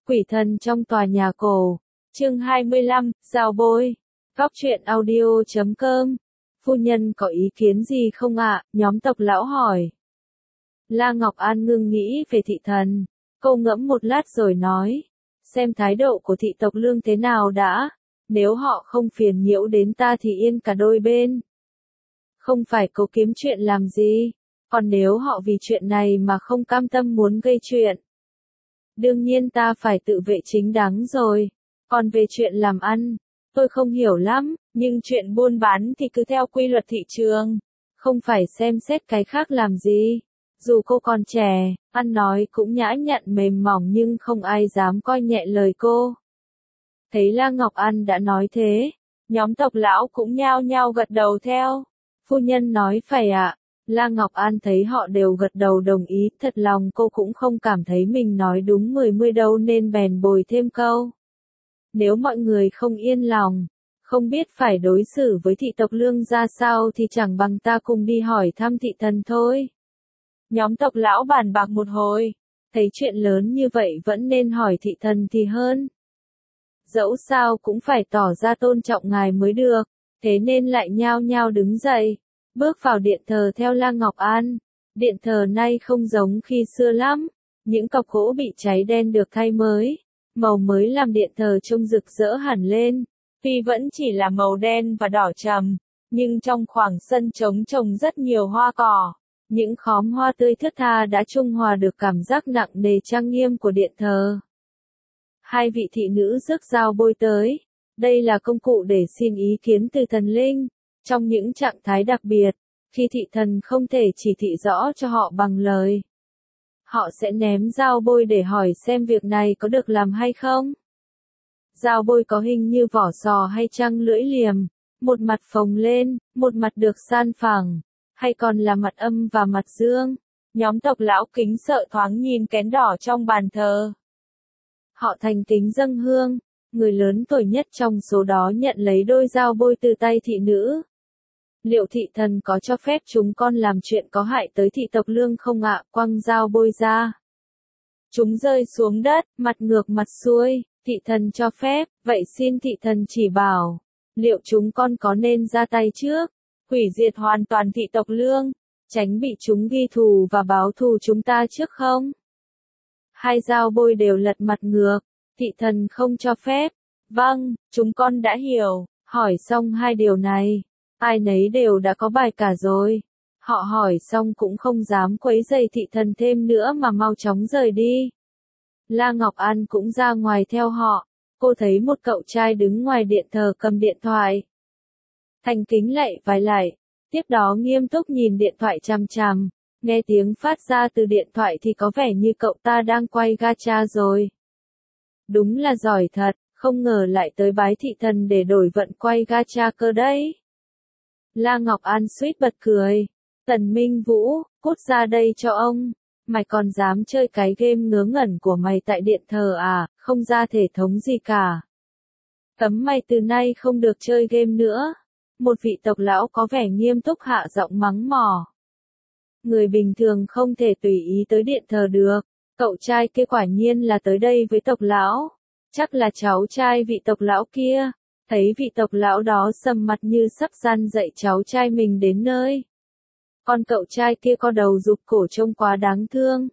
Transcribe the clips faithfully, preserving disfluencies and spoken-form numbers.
Quỷ thần trong tòa nhà cổ. Chương hai mươi lăm, Giao bôi. Góc truyện audio chấm com. Phu nhân có ý kiến gì không ạ? Nhóm tộc lão hỏi. La Ngọc An ngưng nghĩ về thị thần. Cô ngẫm một lát rồi nói. Xem thái độ của thị tộc Lương thế nào đã. Nếu họ không phiền nhiễu đến ta thì yên cả đôi bên. Không phải cố kiếm chuyện làm gì. Còn nếu họ vì chuyện này mà không cam tâm muốn gây chuyện. Đương nhiên ta phải tự vệ chính đáng rồi. Còn về chuyện làm ăn, tôi không hiểu lắm, nhưng chuyện buôn bán thì cứ theo quy luật thị trường. Không phải xem xét cái khác làm gì. Dù cô còn trẻ, ăn nói cũng nhã nhặn mềm mỏng nhưng không ai dám coi nhẹ lời cô. Thấy La Ngọc An đã nói thế, nhóm tộc lão cũng nhao nhao gật đầu theo. Phu nhân nói phải ạ. La Ngọc An thấy họ đều gật đầu đồng ý, thật lòng cô cũng không cảm thấy mình nói đúng mười mươi đâu nên bèn bồi thêm câu. Nếu mọi người không yên lòng, không biết phải đối xử với thị tộc Lương ra sao thì chẳng bằng ta cùng đi hỏi thăm thị thần thôi. Nhóm tộc lão bàn bạc một hồi, thấy chuyện lớn như vậy vẫn nên hỏi thị thần thì hơn. Dẫu sao cũng phải tỏ ra tôn trọng ngài mới được, thế nên lại nhao nhao đứng dậy. Bước vào điện thờ theo La Ngọc An. Điện thờ nay không giống khi xưa lắm. Những cọc gỗ bị cháy đen được thay mới. Màu mới làm điện thờ trông rực rỡ hẳn lên. Tuy vẫn chỉ là màu đen và đỏ trầm, nhưng trong khoảng sân trống trồng rất nhiều hoa cỏ. Những khóm hoa tươi thướt tha đã trung hòa được cảm giác nặng nề trang nghiêm của điện thờ. Hai vị thị nữ rước dao bôi tới. Đây là công cụ để xin ý kiến từ thần linh. Trong những trạng thái đặc biệt, khi thị thần không thể chỉ thị rõ cho họ bằng lời, họ sẽ ném dao bôi để hỏi xem việc này có được làm hay không. Dao bôi có hình như vỏ sò hay trăng lưỡi liềm, một mặt phồng lên, một mặt được san phẳng, hay còn là mặt âm và mặt dương. Nhóm tộc lão kính sợ thoáng nhìn kén đỏ trong bàn thờ. Họ thành kính dâng hương, người lớn tuổi nhất trong số đó nhận lấy đôi dao bôi từ tay thị nữ. Liệu thị thần có cho phép chúng con làm chuyện có hại tới thị tộc Lương không ạ? Quăng dao bôi ra. Chúng rơi xuống đất, mặt ngược mặt xuôi. Thị thần cho phép, vậy xin thị thần chỉ bảo. Liệu chúng con có nên ra tay trước, hủy diệt hoàn toàn thị tộc Lương, tránh bị chúng ghi thù và báo thù chúng ta trước không? Hai dao bôi đều lật mặt ngược. Thị thần không cho phép. Vâng, chúng con đã hiểu. Hỏi xong hai điều này, ai nấy đều đã có bài cả rồi. Họ hỏi xong cũng không dám quấy rầy thị thần thêm nữa mà mau chóng rời đi. La Ngọc An cũng ra ngoài theo họ. Cô thấy một cậu trai đứng ngoài điện thờ cầm điện thoại. Thành kính lạy vái lại. Tiếp đó nghiêm túc nhìn điện thoại chằm chằm. Nghe tiếng phát ra từ điện thoại thì có vẻ như cậu ta đang quay gacha rồi. Đúng là giỏi thật, không ngờ lại tới bái thị thần để đổi vận quay gacha cơ đấy. La Ngọc An suýt bật cười. Tần Minh Vũ, cút ra đây cho ông. Mày còn dám chơi cái game ngớ ngẩn của mày tại điện thờ à, không ra thể thống gì cả. Cấm mày từ nay không được chơi game nữa. Một vị tộc lão có vẻ nghiêm túc hạ giọng mắng mỏ. Người bình thường không thể tùy ý tới điện thờ được. Cậu trai kia quả nhiên là tới đây với tộc lão. Chắc là cháu trai vị tộc lão kia. Thấy vị tộc lão đó sầm mặt như sắp gian dạy cháu trai mình đến nơi. Còn cậu trai kia co đầu rụt cổ trông quá đáng thương.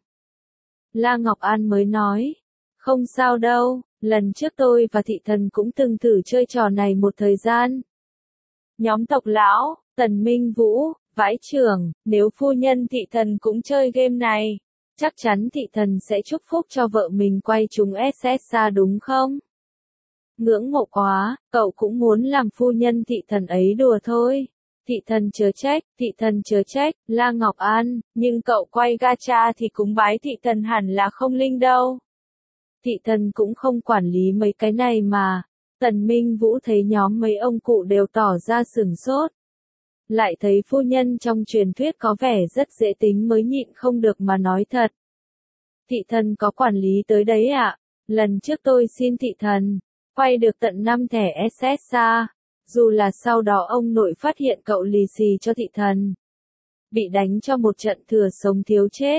La Ngọc An mới nói. Không sao đâu, lần trước tôi và thị thần cũng từng thử chơi trò này một thời gian. Nhóm tộc lão, Tần Minh Vũ, vãi chưởng, nếu phu nhân thị thần cũng chơi game này, chắc chắn thị thần sẽ chúc phúc cho vợ mình quay trúng ét ét a đúng không? Ngưỡng mộ quá, cậu cũng muốn làm phu nhân thị thần ấy đùa thôi. Thị thần chớ trách, thị thần chớ trách, La Ngọc An, nhưng cậu quay gacha thì cúng bái thị thần hẳn là không linh đâu. Thị thần cũng không quản lý mấy cái này mà. Tần Minh Vũ thấy nhóm mấy ông cụ đều tỏ ra sửng sốt. Lại thấy phu nhân trong truyền thuyết có vẻ rất dễ tính mới nhịn không được mà nói thật. Thị thần có quản lý tới đấy ạ. Lần trước tôi xin thị thần, quay được tận năm thẻ ét ét a. Dù là sau đó ông nội phát hiện cậu lì xì cho thị thần. Bị đánh cho một trận thừa sống thiếu chết.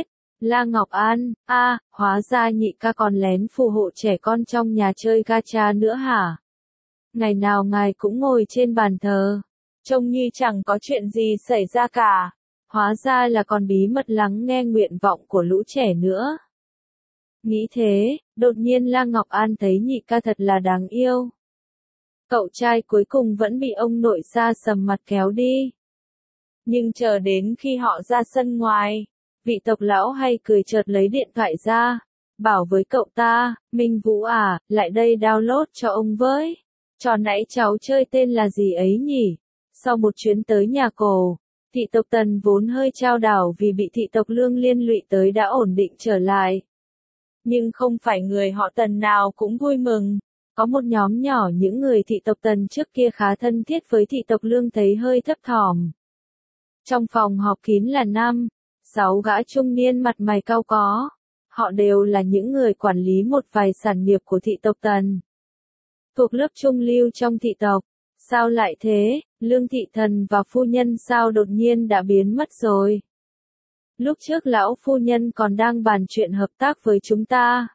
La Ngọc An, a, hóa ra nhị ca còn lén phù hộ trẻ con trong nhà chơi gacha nữa hả? Ngày nào ngài cũng ngồi trên bàn thờ, trông như chẳng có chuyện gì xảy ra cả. Hóa ra là còn bí mật lắng nghe nguyện vọng của lũ trẻ nữa. Nghĩ thế, đột nhiên La Ngọc An thấy nhị ca thật là đáng yêu. Cậu trai cuối cùng vẫn bị ông nội xa sầm mặt kéo đi. Nhưng chờ đến khi họ ra sân ngoài, vị tộc lão hay cười chợt lấy điện thoại ra, bảo với cậu ta, Minh Vũ à, lại đây download cho ông với. Trò nãy cháu chơi tên là gì ấy nhỉ? Sau một chuyến tới nhà cổ, thị tộc Tần vốn hơi chao đảo vì bị thị tộc Lương liên lụy tới đã ổn định trở lại. Nhưng không phải người họ Tần nào cũng vui mừng. Có một nhóm nhỏ những người thị tộc Tần trước kia khá thân thiết với thị tộc Lương thấy hơi thấp thỏm. Trong phòng họp kín là năm, sáu gã trung niên mặt mày cau có. Họ đều là những người quản lý một vài sản nghiệp của thị tộc Tần. Thuộc lớp trung lưu trong thị tộc. Sao lại thế, Lương thị thần và phu nhân sao đột nhiên đã biến mất rồi? Lúc trước lão phu nhân còn đang bàn chuyện hợp tác với chúng ta.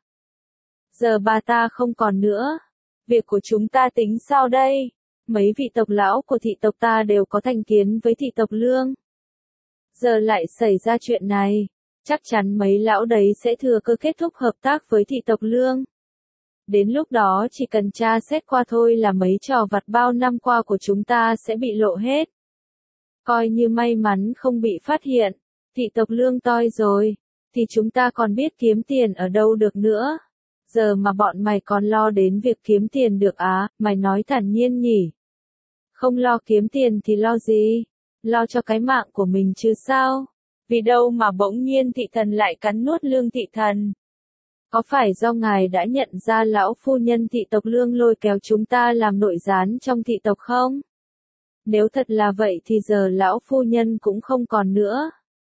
Giờ bà ta không còn nữa. Việc của chúng ta tính sao đây? Mấy vị tộc lão của thị tộc ta đều có thành kiến với thị tộc Lương. Giờ lại xảy ra chuyện này, chắc chắn mấy lão đấy sẽ thừa cơ kết thúc hợp tác với thị tộc Lương. Đến lúc đó chỉ cần tra xét qua thôi là mấy trò vặt bao năm qua của chúng ta sẽ bị lộ hết. Coi như may mắn không bị phát hiện, thị tộc Lương toi rồi, thì chúng ta còn biết kiếm tiền ở đâu được nữa. Giờ mà bọn mày còn lo đến việc kiếm tiền được á, mày nói thản nhiên nhỉ? Không lo kiếm tiền thì lo gì? Lo cho cái mạng của mình chứ sao? Vì đâu mà bỗng nhiên thị thần lại cắn nuốt Lương thị thần? Có phải do ngài đã nhận ra lão phu nhân thị tộc Lương lôi kéo chúng ta làm nội gián trong thị tộc không? Nếu thật là vậy thì giờ lão phu nhân cũng không còn nữa.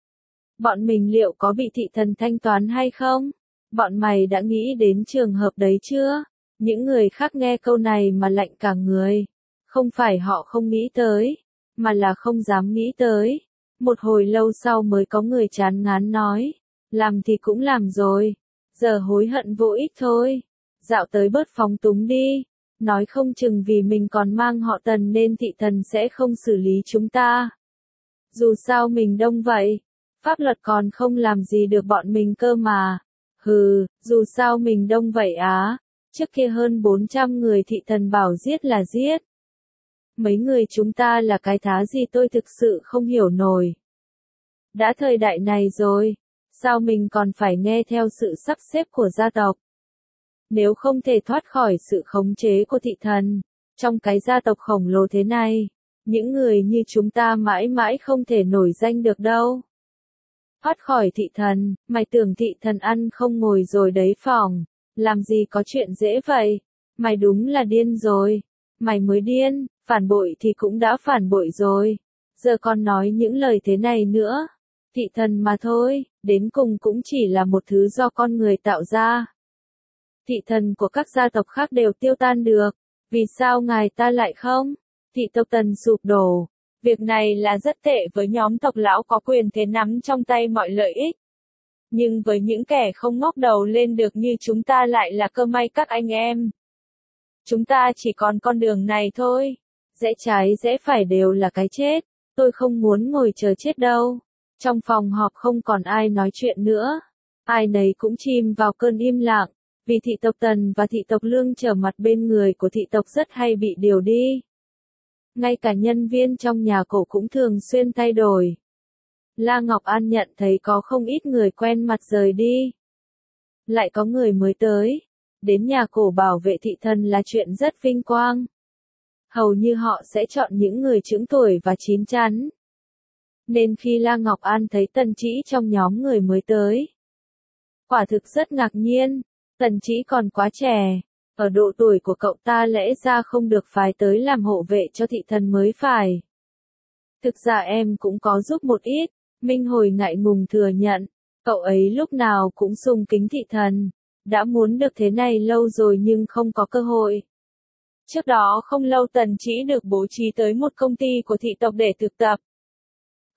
Bọn mình liệu có bị thị thần thanh toán hay không? Bọn mày đã nghĩ đến trường hợp đấy chưa? Những người khác nghe câu này mà lạnh cả người. Không phải họ không nghĩ tới, mà là không dám nghĩ tới. Một hồi lâu sau mới có người chán ngán nói, làm thì cũng làm rồi, giờ hối hận vô ích thôi. Dạo tới bớt phóng túng đi, nói không chừng vì mình còn mang họ Tần nên thị thần sẽ không xử lý chúng ta. Dù sao mình đông vậy, pháp luật còn không làm gì được bọn mình cơ mà. Hừ, dù sao mình đông vậy á, trước kia hơn bốn trăm người thị thần bảo giết là giết. Mấy người chúng ta là cái thá gì tôi thực sự không hiểu nổi. Đã thời đại này rồi, sao mình còn phải nghe theo sự sắp xếp của gia tộc? Nếu không thể thoát khỏi sự khống chế của thị thần, trong cái gia tộc khổng lồ thế này, những người như chúng ta mãi mãi không thể nổi danh được đâu. Thoát khỏi thị thần, mày tưởng thị thần ăn không ngồi rồi đấy phòng, làm gì có chuyện dễ vậy? Mày đúng là điên rồi. Mày mới điên, phản bội thì cũng đã phản bội rồi. Giờ còn nói những lời thế này nữa. Thị thần mà thôi, đến cùng cũng chỉ là một thứ do con người tạo ra. Thị thần của các gia tộc khác đều tiêu tan được. Vì sao ngài ta lại không? Thị tộc Tần sụp đổ. Việc này là rất tệ với nhóm tộc lão có quyền thế nắm trong tay mọi lợi ích. Nhưng với những kẻ không ngóc đầu lên được như chúng ta lại là cơ may các anh em. Chúng ta chỉ còn con đường này thôi. Rẽ trái rẽ phải đều là cái chết. Tôi không muốn ngồi chờ chết đâu. Trong phòng họp không còn ai nói chuyện nữa. Ai nấy cũng chìm vào cơn im lặng. Vì thị tộc Tần và thị tộc Lương trở mặt bên người của thị tộc rất hay bị điều đi. Ngay cả nhân viên trong nhà cổ cũng thường xuyên thay đổi. La Ngọc An nhận thấy có không ít người quen mặt rời đi. Lại có người mới tới. Đến nhà cổ bảo vệ thị thần là chuyện rất vinh quang. Hầu như họ sẽ chọn những người trưởng tuổi và chín chắn. Nên khi La Ngọc An thấy Tần Trĩ trong nhóm người mới tới, quả thực rất ngạc nhiên. Tần Trĩ còn quá trẻ. Ở độ tuổi của cậu ta lẽ ra không được phái tới làm hộ vệ cho thị thần mới phải. Thực ra em cũng có giúp một ít, Minh Hồi ngại ngùng thừa nhận. Cậu ấy lúc nào cũng sùng kính thị thần. Đã muốn được thế này lâu rồi nhưng không có cơ hội. Trước đó không lâu Tần Trĩ được bố trí tới một công ty của thị tộc để thực tập.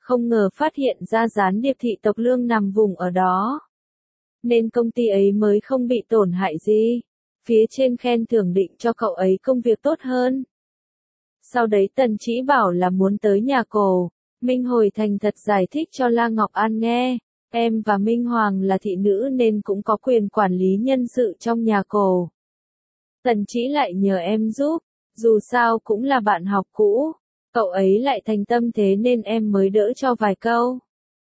không ngờ phát hiện ra gián điệp thị tộc Lương nằm vùng ở đó. Nên công ty ấy mới không bị tổn hại gì. Phía trên khen thưởng định cho cậu ấy công việc tốt hơn. Sau đấy Tần Chỉ bảo là muốn tới nhà cổ. Minh Hồi thành thật giải thích cho La Ngọc An nghe. Em và Minh Hoàng là thị nữ nên cũng có quyền quản lý nhân sự trong nhà cổ. Tần Chỉ lại nhờ em giúp. Dù sao cũng là bạn học cũ. Cậu ấy lại thành tâm thế nên em mới đỡ cho vài câu.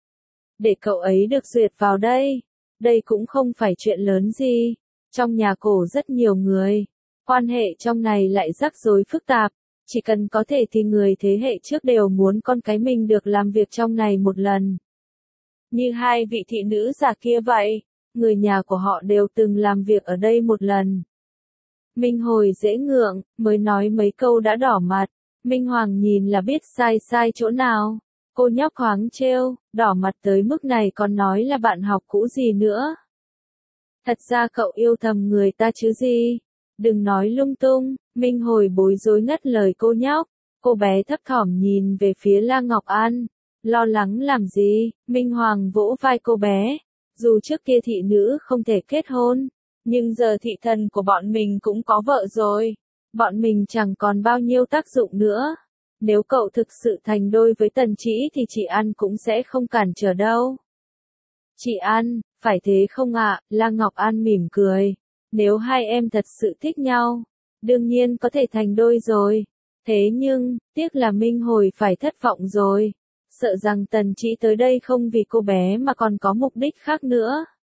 Để cậu ấy được duyệt vào đây. Đây cũng không phải chuyện lớn gì. Trong nhà cổ rất nhiều người. Quan hệ trong này lại rắc rối phức tạp. Chỉ cần có thể thì người thế hệ trước đều muốn con cái mình được làm việc trong này một lần. Như hai vị thị nữ già kia vậy. Người nhà của họ đều từng làm việc ở đây một lần. Minh Hồi dễ ngượng, mới nói mấy câu đã đỏ mặt. Minh Hoàng nhìn là biết sai sai chỗ nào. Cô nhóc khoáng trêu, đỏ mặt tới mức này còn nói là bạn học cũ gì nữa. Thật ra cậu yêu thầm người ta chứ gì. Đừng nói lung tung. Minh Hồi bối rối ngắt lời cô nhóc. Cô bé thấp thỏm nhìn về phía La Ngọc An. Lo lắng làm gì? Minh Hoàng vỗ vai cô bé. Dù trước kia thị nữ không thể kết hôn, nhưng giờ thị thần của bọn mình cũng có vợ rồi. Bọn mình chẳng còn bao nhiêu tác dụng nữa. Nếu cậu thực sự thành đôi với Tần Chỉ thì chị An cũng sẽ không cản trở đâu. Chị An, phải thế không ạ? La Ngọc An mỉm cười. Nếu hai em thật sự thích nhau, đương nhiên có thể thành đôi rồi. Thế nhưng, tiếc là Minh Hồi phải thất vọng rồi. Sợ rằng Tần Chỉ tới đây không vì cô bé mà còn có mục đích khác nữa.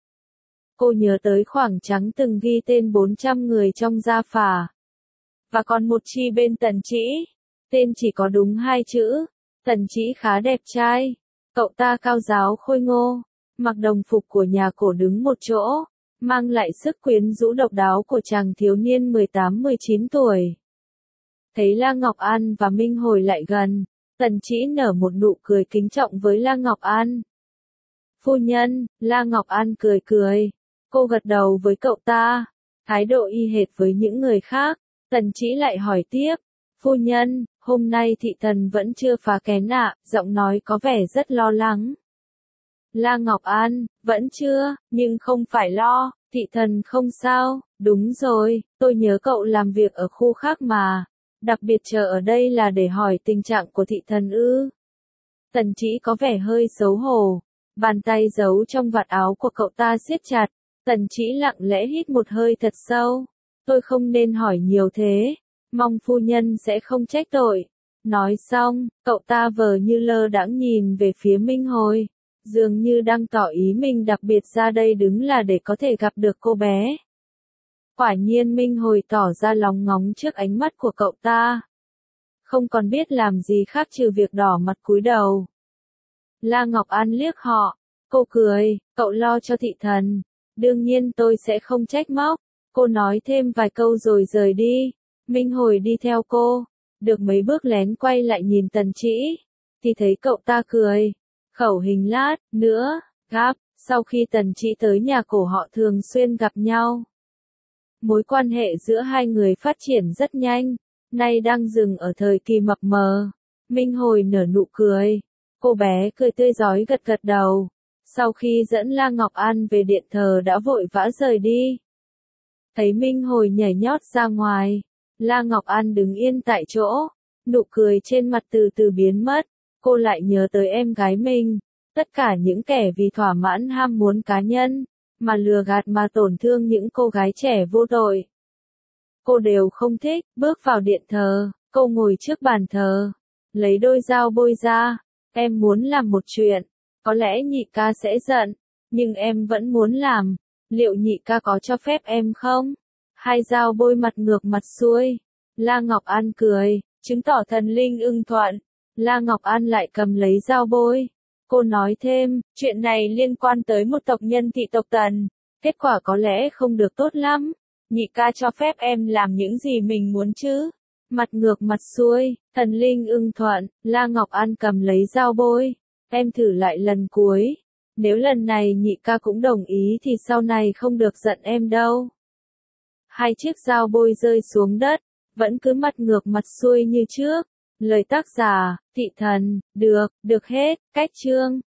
Cô nhớ tới khoảng trắng từng ghi tên bốn trăm người trong gia phả. Và còn một chi bên Tần Chỉ. Tên chỉ có đúng hai chữ. Tần Chỉ khá đẹp trai. Cậu ta cao ráo khôi ngô. Mặc đồng phục của nhà cổ đứng một chỗ. Mang lại sức quyến rũ độc đáo của chàng thiếu niên mười tám mười chín tuổi. Thấy La Ngọc An và Minh Hồi lại gần. Tần Chỉ nở một nụ cười kính trọng với La Ngọc An. Phu nhân, La Ngọc An cười cười. Cô gật đầu với cậu ta. Thái độ y hệt với những người khác. Tần Chỉ lại hỏi tiếp. Phu nhân, hôm nay thị thần vẫn chưa phá kén ạ, giọng nói có vẻ rất lo lắng. La Ngọc An, vẫn chưa, nhưng không phải lo, thị thần không sao, đúng rồi, tôi nhớ cậu làm việc ở khu khác mà. Đặc biệt chờ ở đây là để hỏi tình trạng của thị thần ư. Tần Chỉ có vẻ hơi xấu hổ. Bàn tay giấu trong vạt áo của cậu ta siết chặt. Tần Chỉ lặng lẽ hít một hơi thật sâu. Tôi không nên hỏi nhiều thế. Mong phu nhân sẽ không trách tội. Nói xong, cậu ta vờ như lơ đãng nhìn về phía Minh Hồi. Dường như đang tỏ ý mình đặc biệt ra đây đứng là để có thể gặp được cô bé. Quả nhiên Minh Hồi tỏ ra lóng ngóng trước ánh mắt của cậu ta. Không còn biết làm gì khác trừ việc đỏ mặt cúi đầu. La Ngọc An liếc họ. Cô cười, cậu lo cho thị thần. Đương nhiên tôi sẽ không trách móc. Cô nói thêm vài câu rồi rời đi. Minh Hồi đi theo cô. Được mấy bước lén quay lại nhìn Tần Chỉ. Thì thấy cậu ta cười. Khẩu hình lát, nữa, gáp. Sau khi Tần Chỉ tới nhà cổ họ thường xuyên gặp nhau. Mối quan hệ giữa hai người phát triển rất nhanh. Nay đang dừng ở thời kỳ mập mờ. Minh Hồi nở nụ cười. Cô bé cười tươi rói gật gật đầu. Sau khi dẫn La Ngọc An về điện thờ đã vội vã rời đi. Thấy Minh Hồi nhảy nhót ra ngoài. La Ngọc An đứng yên tại chỗ. Nụ cười trên mặt từ từ biến mất. Cô lại nhớ tới em gái mình. Tất cả những kẻ vì thỏa mãn ham muốn cá nhân, mà lừa gạt mà tổn thương những cô gái trẻ vô tội. Cô đều không thích. Bước vào điện thờ, cô ngồi trước bàn thờ. Lấy đôi dao bôi ra. Em muốn làm một chuyện. Có lẽ nhị ca sẽ giận. Nhưng em vẫn muốn làm. Liệu nhị ca có cho phép em không? Hai dao bôi mặt ngược mặt xuôi. La Ngọc An cười, chứng tỏ thần linh ưng thuận. La Ngọc An lại cầm lấy dao bôi. Cô nói thêm, chuyện này liên quan tới một tộc nhân thị tộc Tần. Kết quả có lẽ không được tốt lắm. Nhị ca cho phép em làm những gì mình muốn chứ? Mặt ngược mặt xuôi, thần linh ưng thuận. La Ngọc An cầm lấy dao bôi. Em thử lại lần cuối. Nếu lần này nhị ca cũng đồng ý thì sau này không được giận em đâu. Hai chiếc dao bôi rơi xuống đất, vẫn cứ mặt ngược mặt xuôi như trước. Lời tác giả, Thị Thần, được, được hết, cách chương.